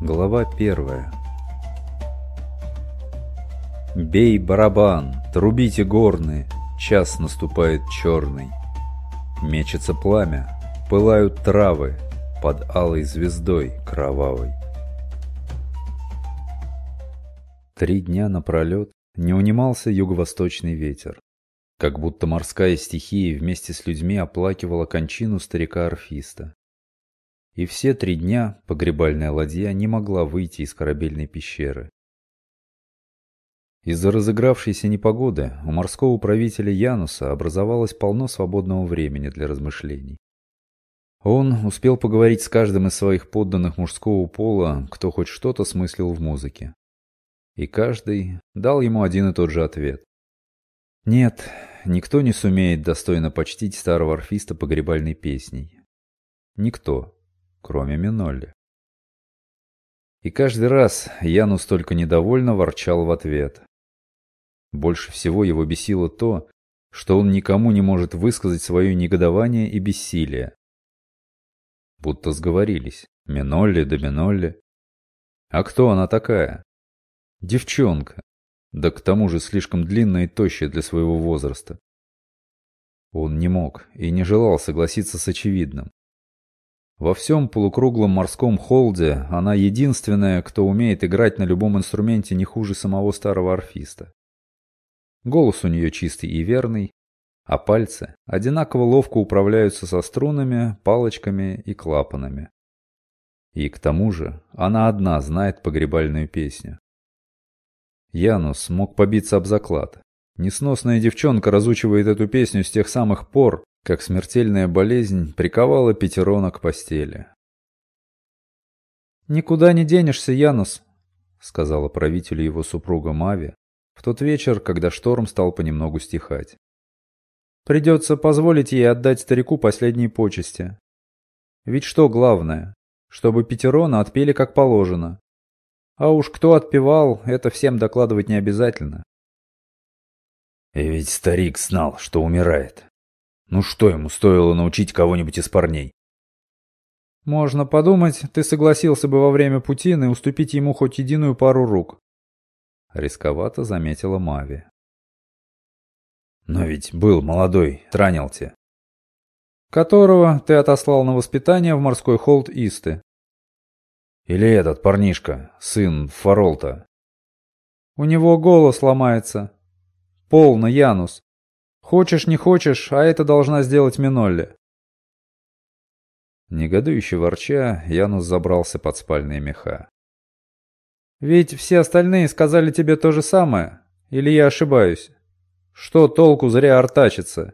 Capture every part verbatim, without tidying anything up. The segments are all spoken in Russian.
Глава первая. Бей барабан, трубите горны, час наступает черный. Мечется пламя, пылают травы под алой звездой кровавой. Три дня напролет не унимался юго-восточный ветер, как будто морская стихия вместе с людьми оплакивала кончину старика-орфиста. И все три дня погребальная ладья не могла выйти из корабельной пещеры. Из-за разыгравшейся непогоды у морского правителя Януса образовалось полно свободного времени для размышлений. Он успел поговорить с каждым из своих подданных мужского пола, кто хоть что-то смыслил в музыке. И каждый дал ему один и тот же ответ. Нет, никто не сумеет достойно почтить старого орфиста погребальной песней. Никто. Кроме Минолли. И каждый раз Янус только недовольно ворчал в ответ. Больше всего его бесило то, что он никому не может высказать свое негодование и бессилие. Будто сговорились. Минолли да Минолли. А кто она такая? Девчонка. Да к тому же слишком длинная и тощая для своего возраста. Он не мог и не желал согласиться с очевидным. Во всем полукруглом морском холде она единственная, кто умеет играть на любом инструменте не хуже самого старого орфиста. Голос у нее чистый и верный, а пальцы одинаково ловко управляются со струнами, палочками и клапанами. И к тому же она одна знает погребальную песню. Янус мог побиться об заклад. Несносная девчонка разучивает эту песню с тех самых пор, как смертельная болезнь приковала Петерона к постели. «Никуда не денешься, Янус», — сказала правителю его супруга Мави в тот вечер, когда шторм стал понемногу стихать. «Придется позволить ей отдать старику последние почести. Ведь что главное, чтобы Петерона отпели как положено. А уж кто отпевал, это всем докладывать не обязательно». И ведь старик знал, что умирает. Ну что ему стоило научить кого-нибудь из парней? Можно подумать, ты согласился бы во время путины уступить ему хоть единую пару рук. Рисковато заметила Мави. Но ведь был молодой Транилти. Которого ты отослал на воспитание в морской холд Исты. Или этот парнишка, сын Фаролта. У него голос ломается. Полно, Янус. Хочешь, не хочешь, а это должна сделать Минолли. Негодующе ворча, Янус забрался под спальные меха. Ведь все остальные сказали тебе то же самое, или я ошибаюсь? Что толку зря артачиться?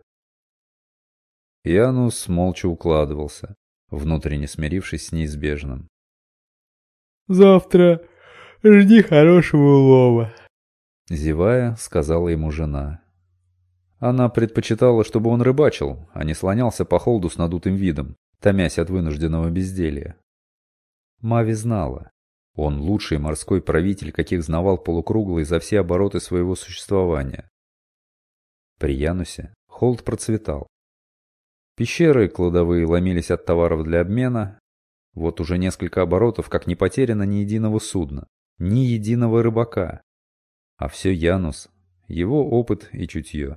Янус молча укладывался, внутренне смирившись с неизбежным. «Завтра жди хорошего улова», — зевая, сказала ему жена. Она предпочитала, чтобы он рыбачил, а не слонялся по холду с надутым видом, томясь от вынужденного безделья. Мави знала. Он лучший морской правитель, каких знавал полукруглый за все обороты своего существования. При Янусе холд процветал. Пещеры кладовые ломились от товаров для обмена. Вот уже несколько оборотов, как не потеряно ни единого судна, ни единого рыбака. А все Янус, его опыт и чутье.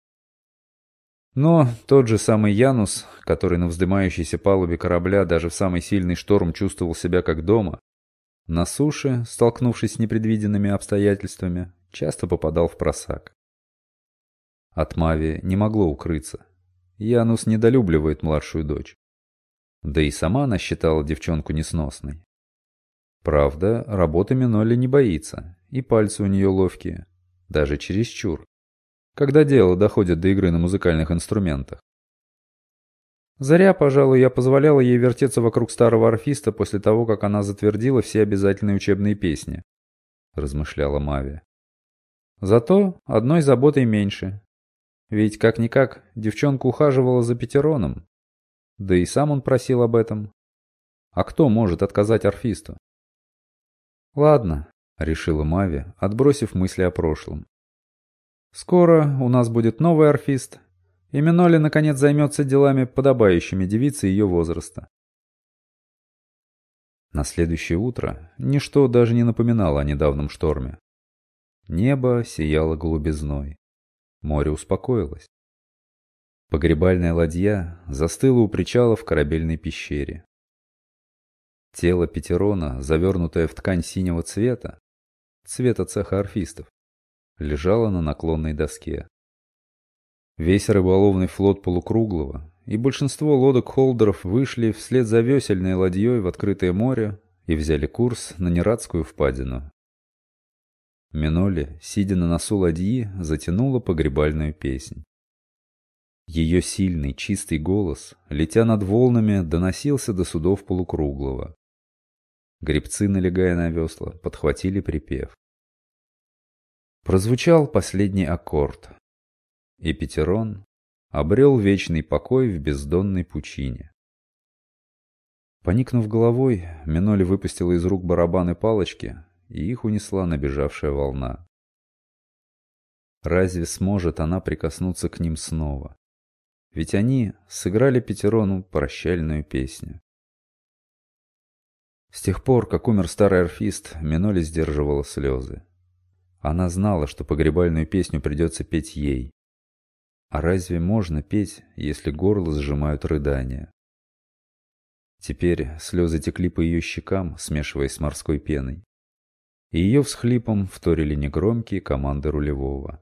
Но тот же самый Янус, который на вздымающейся палубе корабля даже в самый сильный шторм чувствовал себя как дома, на суше, столкнувшись с непредвиденными обстоятельствами, часто попадал в просак. От Мави не могло укрыться. Янус недолюбливает младшую дочь. Да и сама она считала девчонку несносной. Правда, работы Минолли не боится, и пальцы у нее ловкие, даже чересчур, когда дело доходит до игры на музыкальных инструментах. Зря, пожалуй, я позволяла ей вертеться вокруг старого орфиста после того, как она затвердила все обязательные учебные песни, размышляла Мави. Зато одной заботой меньше. Ведь, как-никак, девчонка ухаживала за Петероном. Да и сам он просил об этом. А кто может отказать орфисту? Ладно, решила Мави, отбросив мысли о прошлом. Скоро у нас будет новый орфист, и Минолли наконец займется делами, подобающими девице ее возраста. На следующее утро ничто даже не напоминало о недавнем шторме. Небо сияло голубизной. Море успокоилось. Погребальная ладья застыла у причала в корабельной пещере. Тело Петерона, завернутое в ткань синего цвета, цвета цеха орфистов, лежало на наклонной доске. Весь рыболовный флот Полукруглого и большинство лодок-холдеров вышли вслед за весельной ладьей в открытое море и взяли курс на Нерадскую впадину. Миноли, сидя на носу ладьи, затянула погребальную песнь. Ее сильный, чистый голос, летя над волнами, доносился до судов Полукруглого. Гребцы, налегая на весла, подхватили припев. Прозвучал последний аккорд, и Петерон обрел вечный покой в бездонной пучине. Поникнув головой, Миноли выпустила из рук барабан и палочки, и их унесла набежавшая волна. Разве сможет она прикоснуться к ним снова? Ведь они сыграли Петерону прощальную песню. С тех пор, как умер старый орфист, Миноли сдерживала слезы. Она знала, что погребальную песню придется петь ей. А разве можно петь, если горло сжимают рыдания? Теперь слезы текли по ее щекам, смешиваясь с морской пеной. И ее всхлипом вторили негромкие команды рулевого.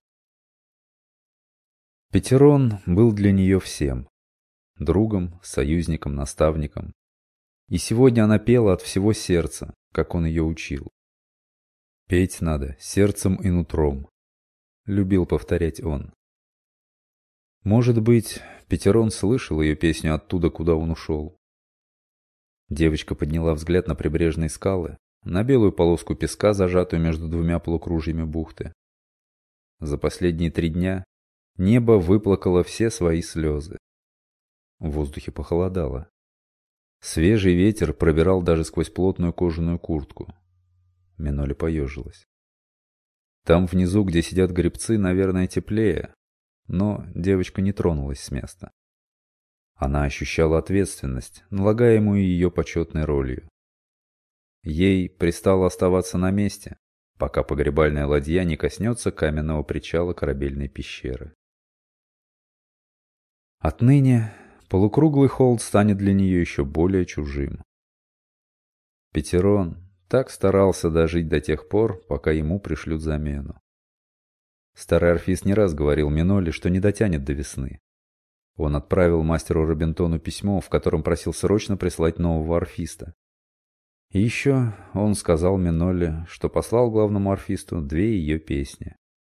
Петерон был для нее всем. Другом, союзником, наставником. И сегодня она пела от всего сердца, как он ее учил. «Петь надо сердцем и нутром», — любил повторять он. Может быть, Петерон слышал ее песню оттуда, куда он ушел. Девочка подняла взгляд на прибрежные скалы, на белую полоску песка, зажатую между двумя полукружьями бухты. За последние три дня небо выплакало все свои слезы. В воздухе похолодало. Свежий ветер пробирал даже сквозь плотную кожаную куртку. Миноли поежилась. Там внизу, где сидят гребцы, наверное, теплее. Но девочка не тронулась с места. Она ощущала ответственность, налагаемую ее почетной ролью. Ей пристало оставаться на месте, пока погребальная ладья не коснется каменного причала корабельной пещеры. Отныне полукруглый холд станет для нее еще более чужим. Петерон так старался дожить до тех пор, пока ему пришлют замену. Старый орфист не раз говорил Миноли, что не дотянет до весны. Он отправил мастеру Робинтону письмо, в котором просил срочно прислать нового орфиста. И еще он сказал Миноли, что послал главному орфисту две ее песни.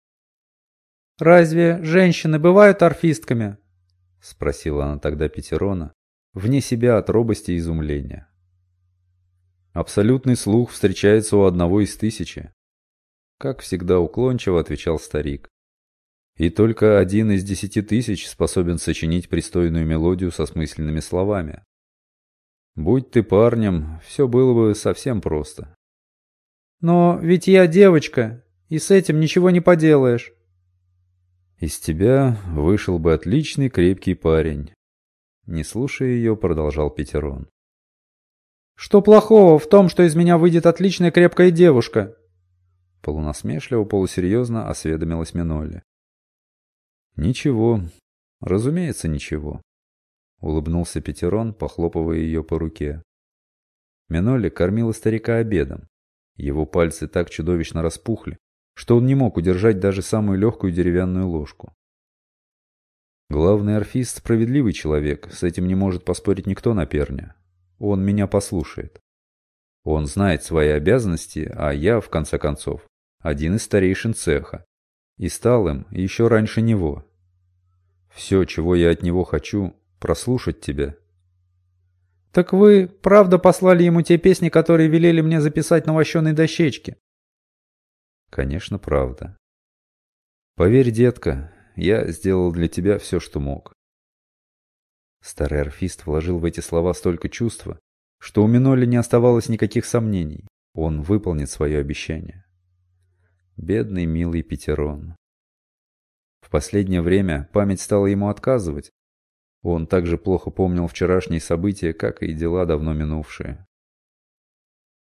«Разве женщины бывают орфистками?» — спросила она тогда Петерона, вне себя от робости и изумления. «Абсолютный слух встречается у одного из тысячи», — как всегда уклончиво отвечал старик. «И только один из десяти тысяч способен сочинить пристойную мелодию со смысленными словами. Будь ты парнем, все было бы совсем просто». «Но ведь я девочка, и с этим ничего не поделаешь». «Из тебя вышел бы отличный крепкий парень», — не слушая ее, продолжал Петерон. «Что плохого в том, что из меня выйдет отличная крепкая девушка?» Полунасмешливо, полусерьезно осведомилась Миноли. «Ничего, разумеется, ничего», — улыбнулся Петерон, похлопывая ее по руке. Миноли кормила старика обедом. Его пальцы так чудовищно распухли, что он не мог удержать даже самую легкую деревянную ложку. Главный орфист — справедливый человек, с этим не может поспорить никто на перне. Он меня послушает. Он знает свои обязанности, а я, в конце концов, один из старейшин цеха. И стал им еще раньше него. Все, чего я от него хочу, прослушать тебя». «Так вы правда послали ему те песни, которые велели мне записать на вощеной дощечке?» «Конечно, правда. Поверь, детка, я сделал для тебя все, что мог». Старый орфист вложил в эти слова столько чувства, что у Миноли не оставалось никаких сомнений. Он выполнит свое обещание. Бедный, милый Петерон. В последнее время память стала ему отказывать. Он так же плохо помнил вчерашние события, как и дела давно минувшие.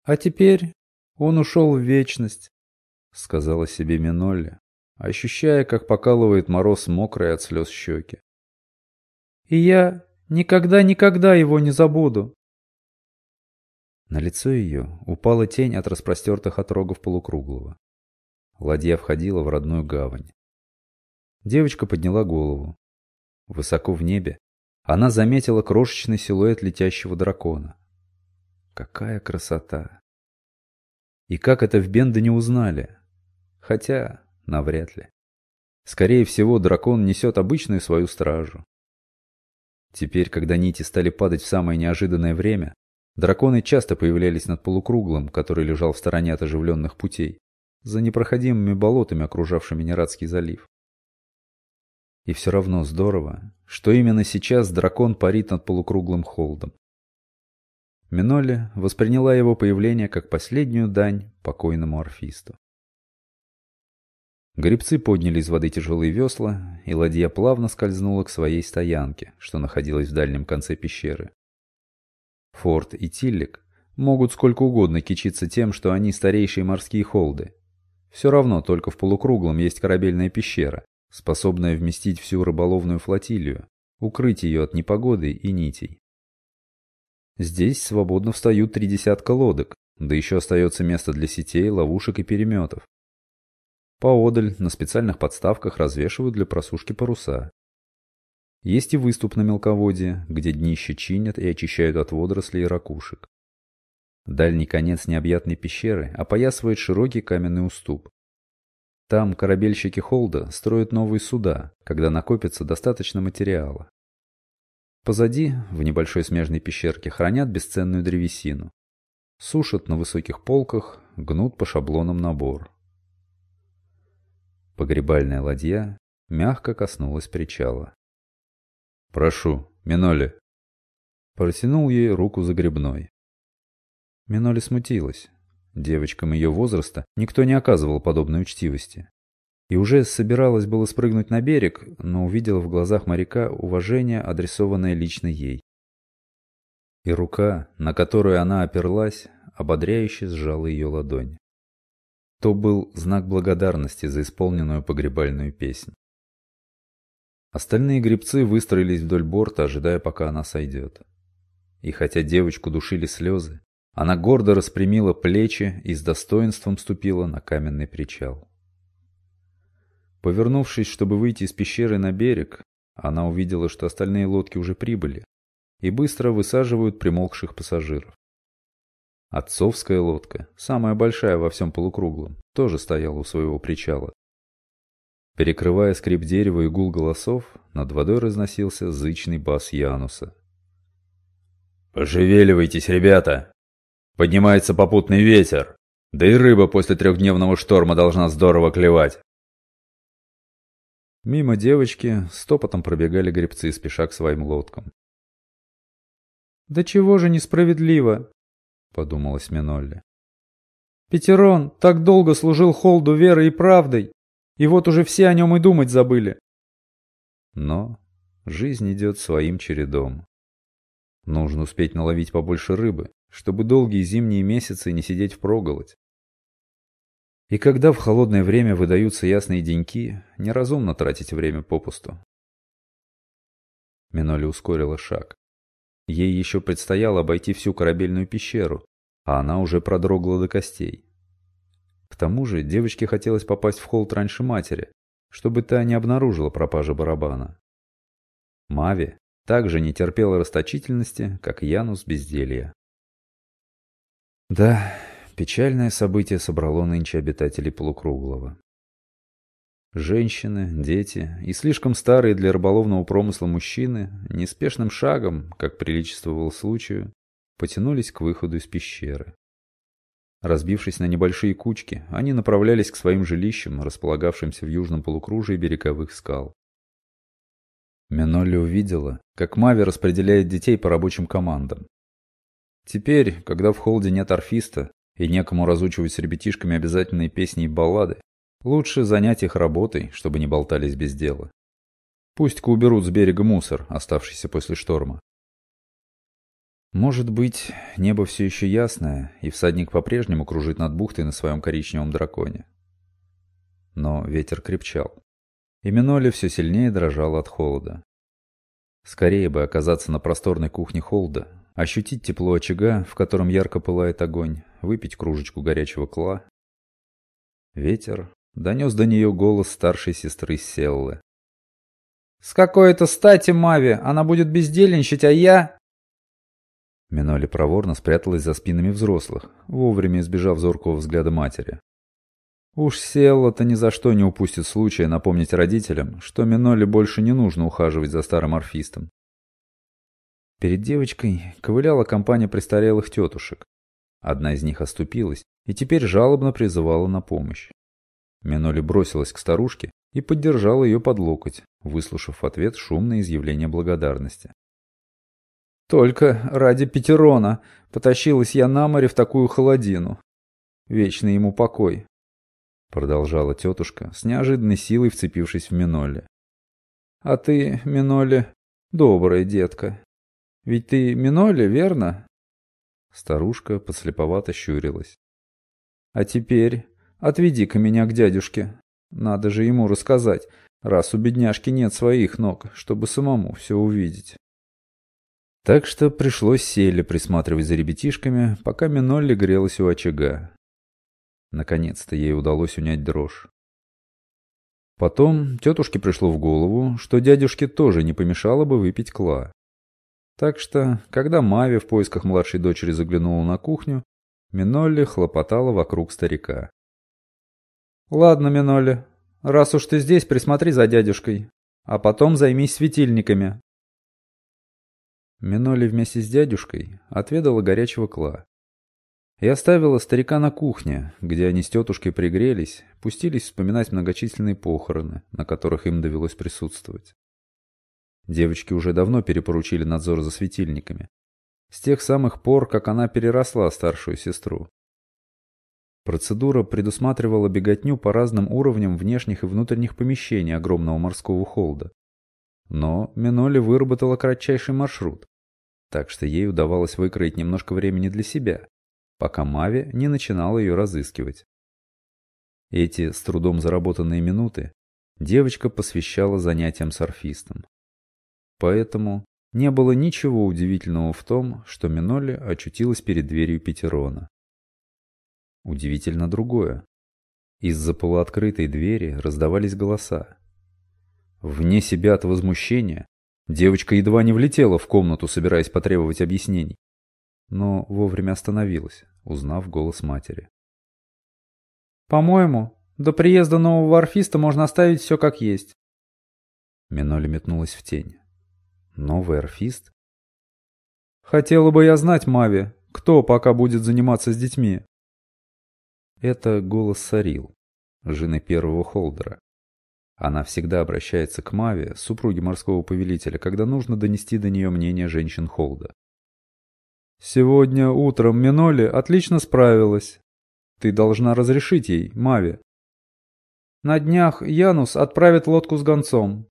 А теперь он ушел в вечность, сказала себе Минолли, ощущая, как покалывает мороз мокрые от слез щеки. И я никогда-никогда его не забуду. На лицо ее упала тень от распростертых отрогов полукруглого. Ладья входила в родную гавань. Девочка подняла голову. Высоко в небе она заметила крошечный силуэт летящего дракона. Какая красота! И как это в Бенда не узнали? Хотя, навряд ли. Скорее всего, дракон несет обычную свою стражу. Теперь, когда нити стали падать в самое неожиданное время, драконы часто появлялись над полукруглым, который лежал в стороне от оживленных путей, за непроходимыми болотами, окружавшими Нерадский залив. И все равно здорово, что именно сейчас дракон парит над полукруглым холдом. Минолли восприняла его появление как последнюю дань покойному орфисту. Гребцы подняли из воды тяжелые весла, и ладья плавно скользнула к своей стоянке, что находилась в дальнем конце пещеры. Форд и Тиллик могут сколько угодно кичиться тем, что они старейшие морские холды. Все равно только в полукруглом есть корабельная пещера, способная вместить всю рыболовную флотилию, укрыть ее от непогоды и нитей. Здесь свободно встают три десятка лодок, да еще остается место для сетей, ловушек и переметов. Поодаль на специальных подставках развешивают для просушки паруса. Есть и выступ на мелководье, где днище чинят и очищают от водорослей и ракушек. Дальний конец необъятной пещеры опоясывает широкий каменный уступ. Там корабельщики Холда строят новые суда, когда накопится достаточно материала. Позади, в небольшой смежной пещерке, хранят бесценную древесину. Сушат на высоких полках, гнут по шаблонам набор. Погребальная ладья мягко коснулась причала. «Прошу, Минолли!» Протянул ей руку загребной. Минолли смутилась. Девочкам ее возраста никто не оказывал подобной учтивости. И уже собиралась было спрыгнуть на берег, но увидела в глазах моряка уважение, адресованное лично ей. И рука, на которую она оперлась, ободряюще сжала ее ладонь. То был знак благодарности за исполненную погребальную песнь. Остальные гребцы выстроились вдоль борта, ожидая, пока она сойдет. И хотя девочку душили слезы, она гордо распрямила плечи и с достоинством ступила на каменный причал. Повернувшись, чтобы выйти из пещеры на берег, она увидела, что остальные лодки уже прибыли и быстро высаживают примолкших пассажиров. Отцовская лодка, самая большая во всем полукруглом, тоже стояла у своего причала. Перекрывая скрип дерева и гул голосов, над водой разносился зычный бас Януса. «Пошевеливайтесь, ребята! Поднимается попутный ветер, да и рыба после трехдневного шторма должна здорово клевать!» Мимо девочки стопотом пробегали гребцы, спеша к своим лодкам. «Да чего же несправедливо!» — подумалась Минолли. «Петерон так долго служил Холду верой и правдой, и вот уже все о нем и думать забыли». Но жизнь идет своим чередом. Нужно успеть наловить побольше рыбы, чтобы долгие зимние месяцы не сидеть впроголодь. И когда в холодное время выдаются ясные деньки, неразумно тратить время попусту. Минолли ускорила шаг. Ей еще предстояло обойти всю корабельную пещеру, а она уже продрогла до костей. К тому же девочке хотелось попасть в холд раньше матери, чтобы та не обнаружила пропажи барабана. Мави также не терпела расточительности, как Янус безделья. Да, печальное событие собрало нынче обитателей полукруглого. Женщины, дети и слишком старые для рыболовного промысла мужчины неспешным шагом, как приличествовало случаю, потянулись к выходу из пещеры. Разбившись на небольшие кучки, они направлялись к своим жилищам, располагавшимся в южном полукружии береговых скал. Минолли увидела, как Мави распределяет детей по рабочим командам. Теперь, когда в холде нет орфиста и некому разучивать с ребятишками обязательные песни и баллады, лучше занять их работой, чтобы не болтались без дела. Пусть-ка уберут с берега мусор, оставшийся после шторма. Может быть, небо все еще ясное, и всадник по-прежнему кружит над бухтой на своем коричневом драконе. Но ветер крепчал, и Миноле все сильнее дрожала от холода. Скорее бы оказаться на просторной кухне холда, ощутить тепло очага, в котором ярко пылает огонь, выпить кружечку горячего кла. Ветер донес до нее голос старшей сестры Селлы. «С какой-то стати, Мави, она будет бездельничать, а я...» Миноле проворно спряталась за спинами взрослых, вовремя избежав зоркого взгляда матери. Уж Селла-то ни за что не упустит случая напомнить родителям, что Миноле больше не нужно ухаживать за старым орфистом. Перед девочкой ковыляла компания престарелых тетушек. Одна из них оступилась и теперь жалобно призывала на помощь. Миноле бросилась к старушке и поддержала ее под локоть, выслушав в ответ шумное изъявление благодарности. «Только ради Петерона потащилась я на море в такую холодину. Вечный ему покой», — продолжала тетушка, с неожиданной силой вцепившись в Миноле. «А ты, Миноле, добрая детка. Ведь ты Миноле, верно?» Старушка подслеповато щурилась. «А теперь отведи-ка меня к дядюшке. Надо же ему рассказать, раз у бедняжки нет своих ног, чтобы самому все увидеть». Так что пришлось Селле присматривать за ребятишками, пока Миноле грелась у очага. Наконец-то ей удалось унять дрожь. Потом тетушке пришло в голову, что дядюшке тоже не помешало бы выпить кла. Так что, когда Мави в поисках младшей дочери заглянула на кухню, Миноле хлопотала вокруг старика. «Ладно, Миноле, раз уж ты здесь, присмотри за дядюшкой, а потом займись светильниками». Миноле вместе с дядюшкой отведала горячего кла и оставила старика на кухне, где они с тетушкой пригрелись, пустились вспоминать многочисленные похороны, на которых им довелось присутствовать. Девочки уже давно перепоручили надзор за светильниками, с тех самых пор, как она переросла старшую сестру. Процедура предусматривала беготню по разным уровням внешних и внутренних помещений огромного морского холда. Но Миноле выработала кратчайший маршрут, так что ей удавалось выкроить немножко времени для себя, пока Мави не начинала ее разыскивать. Эти с трудом заработанные минуты девочка посвящала занятиям с орфистом. Поэтому не было ничего удивительного в том, что Миноле очутилась перед дверью Петерона. Удивительно другое. Из-за полуоткрытой двери раздавались голоса. Вне себя от возмущения девочка едва не влетела в комнату, собираясь потребовать объяснений, но вовремя остановилась, узнав голос матери. «По-моему, до приезда нового орфиста можно оставить все как есть». Миноле метнулась в тень. «Новый орфист?» «Хотела бы я знать, Мави, кто пока будет заниматься с детьми?» Это голос Сарил, жены первого холдера. Она всегда обращается к Маве, супруге морского повелителя, когда нужно донести до нее мнение женщин холда. «Сегодня утром Миноле отлично справилась. Ты должна разрешить ей, Мави. На днях Янус отправит лодку с гонцом».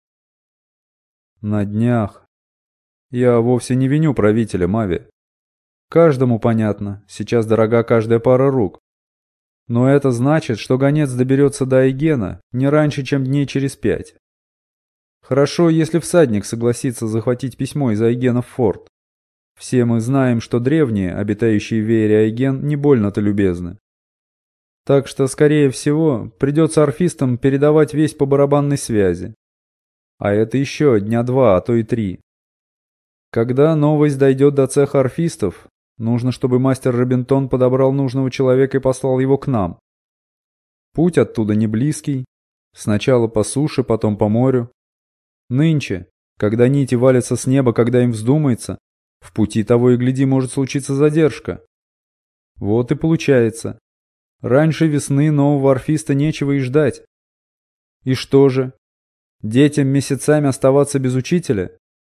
«На днях. Я вовсе не виню правителя, Мави. Каждому понятно, сейчас дорога каждая пара рук. Но это значит, что гонец доберется до Айгена не раньше, чем дней через пять. Хорошо, если всадник согласится захватить письмо из Айгена в форт. Все мы знаем, что древние, обитающие в веере Айген, не больно-то любезны. Так что, скорее всего, придется орфистам передавать весть по барабанной связи. А это еще дня два, а то и три. Когда новость дойдет до цеха орфистов, нужно, чтобы мастер Робинтон подобрал нужного человека и послал его к нам. Путь оттуда не близкий. Сначала по суше, потом по морю. Нынче, когда нити валятся с неба, когда им вздумается, в пути того и гляди может случиться задержка. Вот и получается. Раньше весны нового орфиста нечего и ждать. И что же? Детям месяцами оставаться без учителя?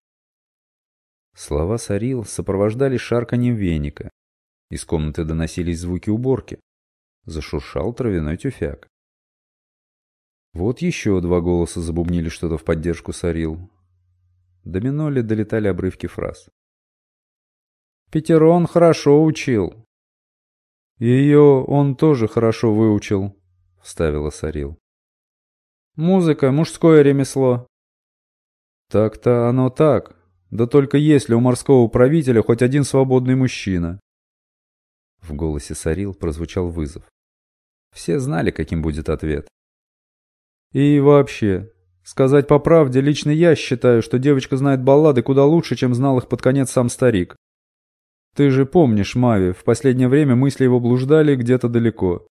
Слова Сарил сопровождались шарканьем веника. Из комнаты доносились звуки уборки. Зашуршал травяной тюфяк. Вот еще два голоса забубнили что-то в поддержку Сарил. До Миноле долетали обрывки фраз. Петерон хорошо учил». «Ее он тоже хорошо выучил», — вставила Сарил. «Музыка — мужское ремесло». «Так-то оно так. Да только есть ли у морского правителя хоть один свободный мужчина?» В голосе Сарил прозвучал вызов. Все знали, каким будет ответ. «И вообще, сказать по правде, лично я считаю, что девочка знает баллады куда лучше, чем знал их под конец сам старик. Ты же помнишь, Мави, в последнее время мысли его блуждали где-то далеко».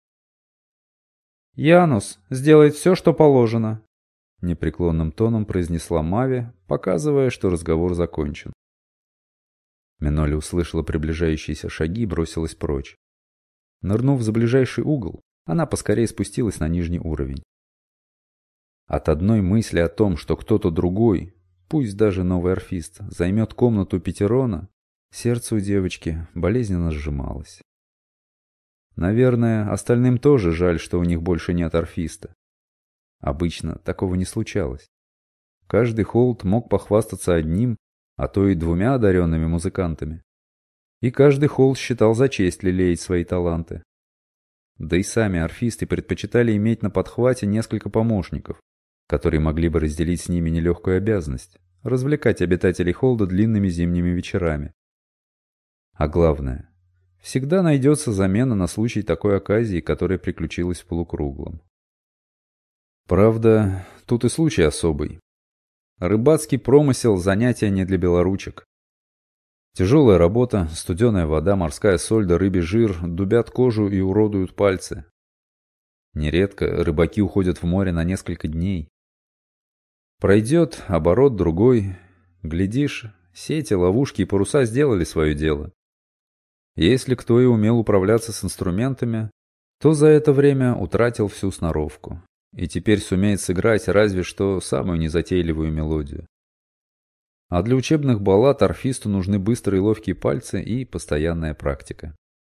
«Янус сделает все, что положено», — непреклонным тоном произнесла Мави, показывая, что разговор закончен. Миноли услышала приближающиеся шаги и бросилась прочь. Нырнув за ближайший угол, она поскорее спустилась на нижний уровень. От одной мысли о том, что кто-то другой, пусть даже новый орфист, займет комнату Петерона, сердце у девочки болезненно сжималось. Наверное, остальным тоже жаль, что у них больше нет орфиста. Обычно такого не случалось. Каждый холд мог похвастаться одним, а то и двумя одаренными музыкантами. И каждый холд считал за честь лелеять свои таланты. Да и сами орфисты предпочитали иметь на подхвате несколько помощников, которые могли бы разделить с ними нелегкую обязанность – развлекать обитателей холда длинными зимними вечерами. А главное, всегда найдется замена на случай такой оказии, которая приключилась в полукруглом. Правда, тут и случай особый. Рыбацкий промысел – занятие не для белоручек. Тяжелая работа, студеная вода, морская соль да рыбий жир дубят кожу и уродуют пальцы. Нередко рыбаки уходят в море на несколько дней. Пройдет оборот другой, глядишь, сети, ловушки и паруса сделали свое дело. Если кто и умел управляться с инструментами, то за это время утратил всю сноровку. И теперь сумеет сыграть разве что самую незатейливую мелодию. А для учебных баллад орфисту нужны быстрые ловкие пальцы и постоянная практика.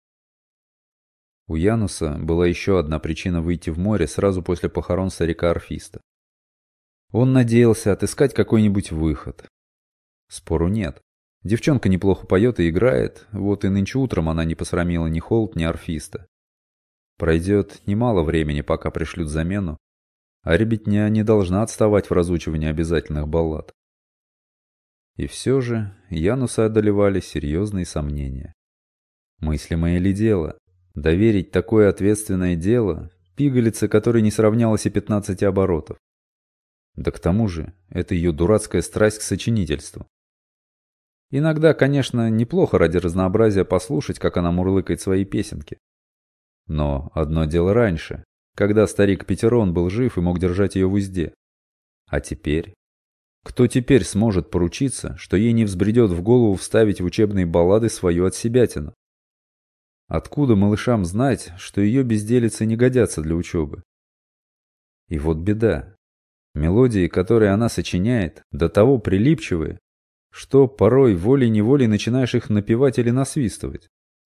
У Януса была еще одна причина выйти в море сразу после похорон старика-орфиста. Он надеялся отыскать какой-нибудь выход. Спору нет. Девчонка неплохо поет и играет, вот и нынче утром она не посрамила ни холд, ни орфиста. Пройдет немало времени, пока пришлют замену, а ребятня не должна отставать в разучивании обязательных баллад. И все же Януса одолевали серьезные сомнения. Мыслимое ли дело? Доверить такое ответственное дело пигалице, которой не сравнялось и пятнадцати оборотов? Да к тому же, это ее дурацкая страсть к сочинительству. Иногда, конечно, неплохо ради разнообразия послушать, как она мурлыкает свои песенки. Но одно дело раньше, когда старик Петерон был жив и мог держать ее в узде. А теперь? Кто теперь сможет поручиться, что ей не взбредет в голову вставить в учебные баллады свою отсебятину? Откуда малышам знать, что ее безделицы не годятся для учебы? И вот беда. Мелодии, которые она сочиняет, до того прилипчивые, что порой волей-неволей начинаешь их напевать или насвистывать.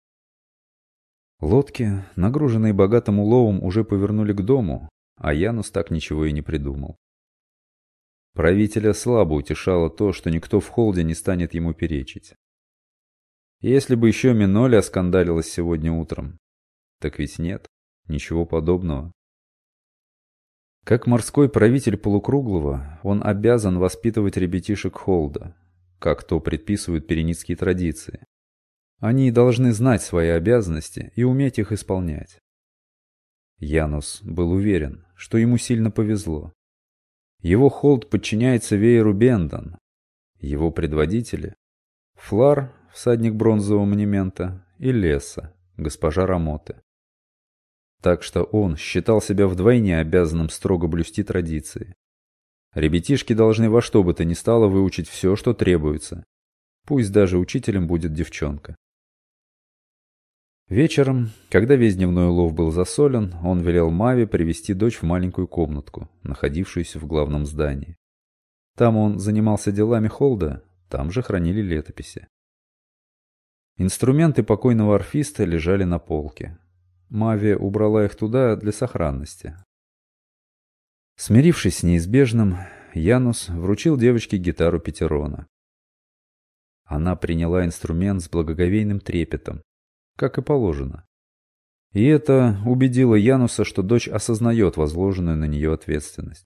Лодки, нагруженные богатым уловом, уже повернули к дому, а Янус так ничего и не придумал. Правителя слабо утешало то, что никто в холде не станет ему перечить. Если бы еще Миноли оскандалилась сегодня утром. Так ведь нет, ничего подобного. Как морской правитель полукруглого, он обязан воспитывать ребятишек холда, как то предписывают пиреницкие традиции. Они должны знать свои обязанности и уметь их исполнять. Янус был уверен, что ему сильно повезло. Его холд подчиняется вееру Бендан. Его предводители — Флар, всадник бронзового монумента, и Лесса, госпожа Рамоты. Так что он считал себя вдвойне обязанным строго блюсти традиции. Ребятишки должны во что бы то ни стало выучить все, что требуется. Пусть даже учителем будет девчонка. Вечером, когда весь дневной улов был засолен, он велел Маве привести дочь в маленькую комнатку, находившуюся в главном здании. Там он занимался делами холда, там же хранили летописи. Инструменты покойного орфиста лежали на полке. Маве убрала их туда для сохранности. Смирившись с неизбежным, Янус вручил девочке гитару Петерона. Она приняла инструмент с благоговейным трепетом, как и положено. И это убедило Януса, что дочь осознает возложенную на нее ответственность.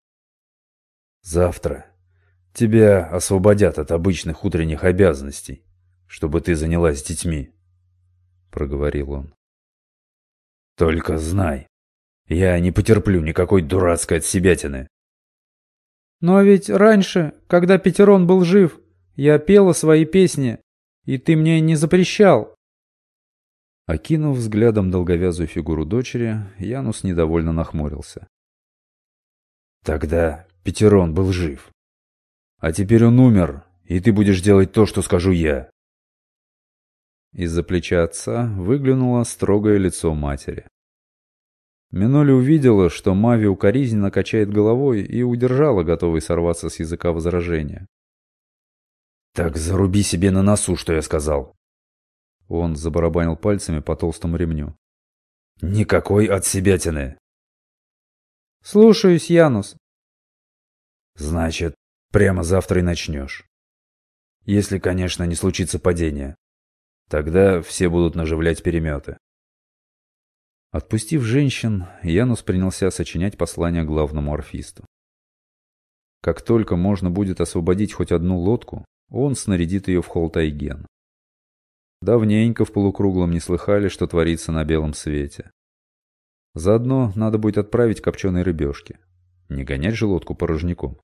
«Завтра тебя освободят от обычных утренних обязанностей, чтобы ты занялась детьми», — проговорил он. «Только знай, я не потерплю никакой дурацкой отсебятины». Но ведь раньше, когда Петерон был жив, я пела свои песни, и ты мне не запрещал. Окинув взглядом долговязую фигуру дочери, Янус недовольно нахмурился. «Тогда Петерон был жив. А теперь он умер, и ты будешь делать то, что скажу я». Из-за плеча отца выглянуло строгое лицо матери. Миноли увидела, что Мави укоризненно качает головой, и удержала, готовый сорваться с языка возражения. «Так заруби себе на носу, что я сказал». Он забарабанил пальцами по толстому ремню. «Никакой отсебятины». «Слушаюсь, Янус». «Значит, прямо завтра и начнешь. Если, конечно, не случится падение. Тогда все будут наживлять переметы». Отпустив женщин, Янус принялся сочинять послание главному орфисту. Как только можно будет освободить хоть одну лодку, он снарядит ее в Холтайген. Давненько в полукруглом не слыхали, что творится на белом свете. Заодно надо будет отправить копченые рыбешки. Не гонять же лодку порожняком.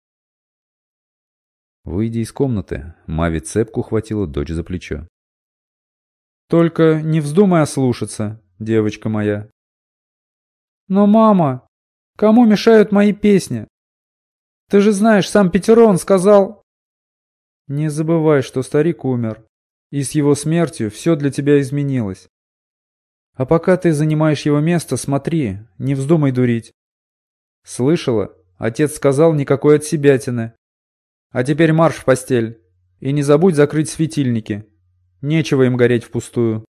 Выйдя из комнаты, Мави цепку хватила дочь за плечо. «Только не вздумай ослушаться, девочка моя». «Но, мама, кому мешают мои песни? Ты же знаешь, сам Петерон сказал...» «Не забывай, что старик умер, и с его смертью все для тебя изменилось. А пока ты занимаешь его место, смотри, не вздумай дурить. Слышала? Отец сказал, никакой отсебятины. А теперь марш в постель, и не забудь закрыть светильники. Нечего им гореть впустую».